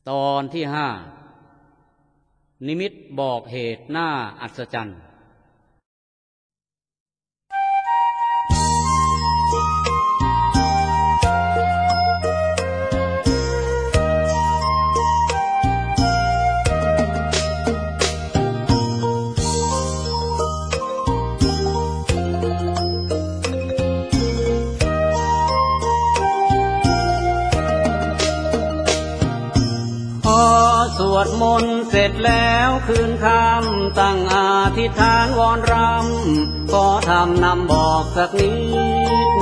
ตอนที่ห้านิมิตบอกเหตุน่าอัศจรรย์สวดมนต์เสร็จแล้วคืนคำตั้งอธิษฐานวอนรำขอทำนำบอกสักนิด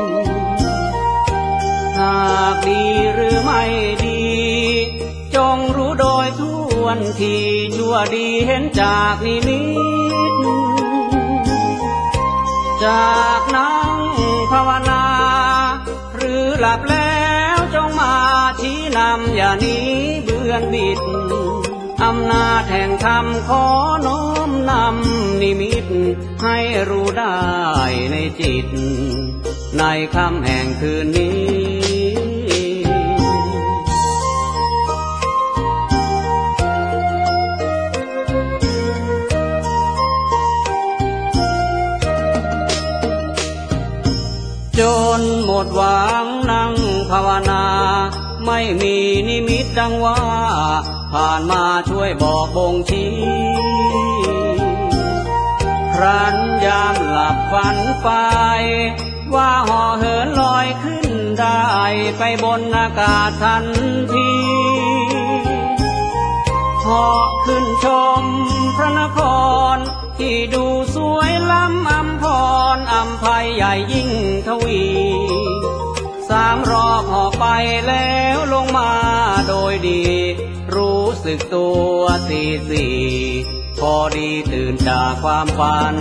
หากดีหรือไม่ดีจงรู้โดยทั่วทีชั่วดีเห็นจากนิมิตจากนั่งภาวนาหรือหลับแล้วจงมาชี้นำอย่าหนีเบือนบิดอำนาจแห่งธรรมขอน้อมนำนิมิตให้รู้ได้ในจิตในค่ำแห่งคืนนี้จนหมดหวังนั่งภาวนาไม่มีนิมิตดังว่าผ่านมาช่วยบอกบ่งชี้ครั้นยามหลับฝันไปว่าห่อเหินลอยขึ้นได้ไปบนอากาศทันทีเหาะขึ้นชมพระนครที่ดูสวยล้ำอำพรอำไพใหญ่ยิ่งทวี3 รอบเหาะไปแล้วลงมาโดยดีรู้สึกตัวสี่พอดีตื่นจากความฝัน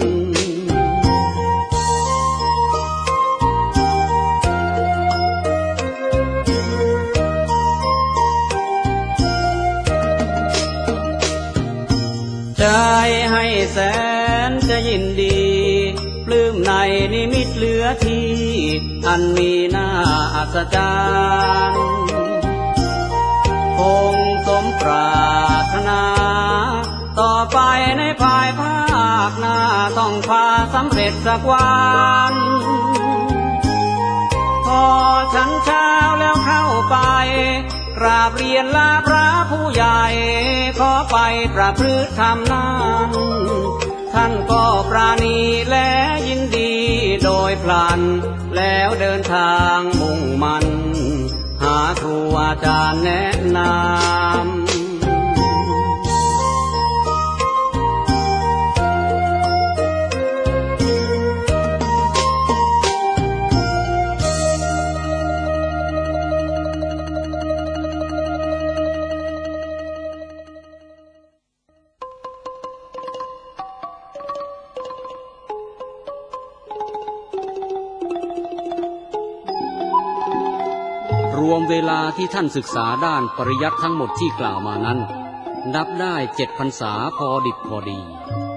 ใจให้แสนจะยินดีปลื้มในนิมิตเหลือที่อันมีน่าอัศจรรย์คงสมปรารถนาต่อไปในภายภาคหน้าต้องพาสำเร็จสักวันพอฉันเช้าแล้วเข้าไปกราบเรียนลาพระผู้ใหญ่ขอไปประพฤติธรรมนั้นท่านก็ปราณีและยินดีโดยพลันแล้วเดินทางมุ่งมั่นหาครูอาจารย์แนะนำรวมเวลาที่ท่านศึกษาด้านปริยัติทั้งหมดที่กล่าวมานั้นนับได้7 พรรษาพอดิบพอดี